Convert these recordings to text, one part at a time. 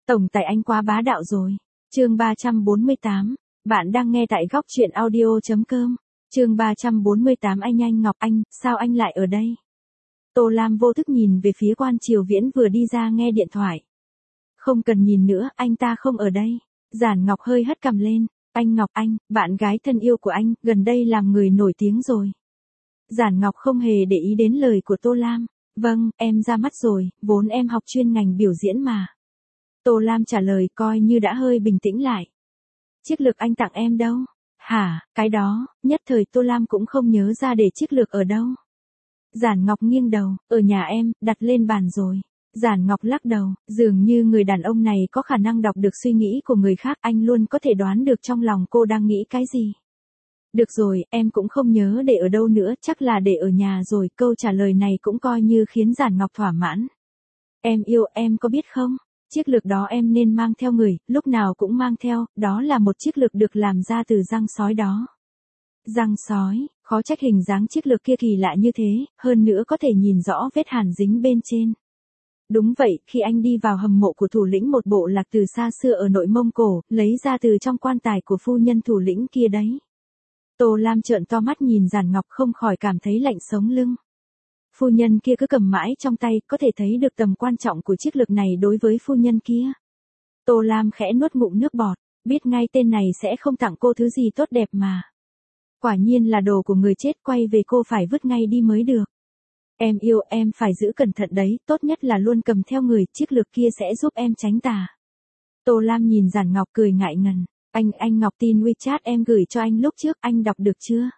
Tổng tài anh quá bá đạo rồi. Chương 348. Bạn đang nghe tại góc truyện audio.com. Chương 348. Anh Ngọc anh, sao anh lại ở đây? Tô Lam vô thức nhìn về phía Quan Triều Viễn vừa đi ra nghe điện thoại. Không cần nhìn nữa, anh ta không ở đây. Giản Ngọc hơi hất cằm lên. Anh Ngọc anh, bạn gái thân yêu của anh, gần đây làm người nổi tiếng rồi. Giản Ngọc không hề để ý đến lời của Tô Lam. Vâng, em ra mắt rồi, vốn em học chuyên ngành biểu diễn mà. Tô Lam trả lời coi như đã hơi bình tĩnh lại. Chiếc lược anh tặng em đâu? Hả, cái đó, nhất thời Tô Lam cũng không nhớ ra để chiếc lược ở đâu. Giản Ngọc nghiêng đầu, ở nhà em, đặt lên bàn rồi. Giản Ngọc lắc đầu, dường như người đàn ông này có khả năng đọc được suy nghĩ của người khác, anh luôn có thể đoán được trong lòng cô đang nghĩ cái gì. Được rồi, em cũng không nhớ để ở đâu nữa, chắc là để ở nhà rồi, câu trả lời này cũng coi như khiến Giản Ngọc thỏa mãn. Em yêu, em có biết không? Chiếc lược đó em nên mang theo người, lúc nào cũng mang theo, đó là một chiếc lược được làm ra từ răng sói đó. Răng sói, khó trách hình dáng chiếc lược kia kỳ lạ như thế, hơn nữa có thể nhìn rõ vết hàn dính bên trên. Đúng vậy, khi anh đi vào hầm mộ của thủ lĩnh một bộ lạc từ xa xưa ở nội Mông Cổ, lấy ra từ trong quan tài của phu nhân thủ lĩnh kia đấy. Tô Lam trợn to mắt nhìn Giản Ngọc không khỏi cảm thấy lạnh sống lưng. Phu nhân kia cứ cầm mãi trong tay, có thể thấy được tầm quan trọng của chiếc lược này đối với phu nhân kia. Tô Lam khẽ nuốt ngụm nước bọt, biết ngay tên này sẽ không tặng cô thứ gì tốt đẹp mà. Quả nhiên là đồ của người chết, quay về cô phải vứt ngay đi mới được. Em yêu, em phải giữ cẩn thận đấy, tốt nhất là luôn cầm theo người, chiếc lược kia sẽ giúp em tránh tà. Tô Lam nhìn Giản Ngọc cười ngại ngần, anh Ngọc tin WeChat em gửi cho anh lúc trước, anh đọc được chưa?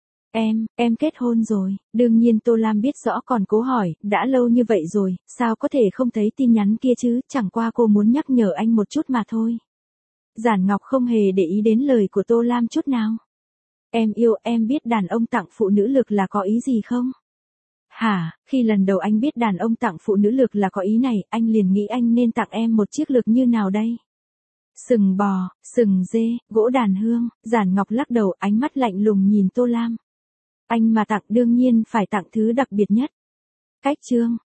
Em kết hôn rồi, đương nhiên Tô Lam biết rõ còn cố hỏi, đã lâu như vậy rồi, sao có thể không thấy tin nhắn kia chứ, chẳng qua cô muốn nhắc nhở anh một chút mà thôi. Giản Ngọc không hề để ý đến lời của Tô Lam chút nào. Em yêu, em biết đàn ông tặng phụ nữ lược là có ý gì không? Hả, khi lần đầu anh biết đàn ông tặng phụ nữ lược là có ý này, anh liền nghĩ anh nên tặng em một chiếc lược như nào đây? Sừng bò, sừng dê, gỗ đàn hương, Giản Ngọc lắc đầu, ánh mắt lạnh lùng nhìn Tô Lam. Anh mà tặng đương nhiên phải tặng thứ đặc biệt nhất. Cách chương,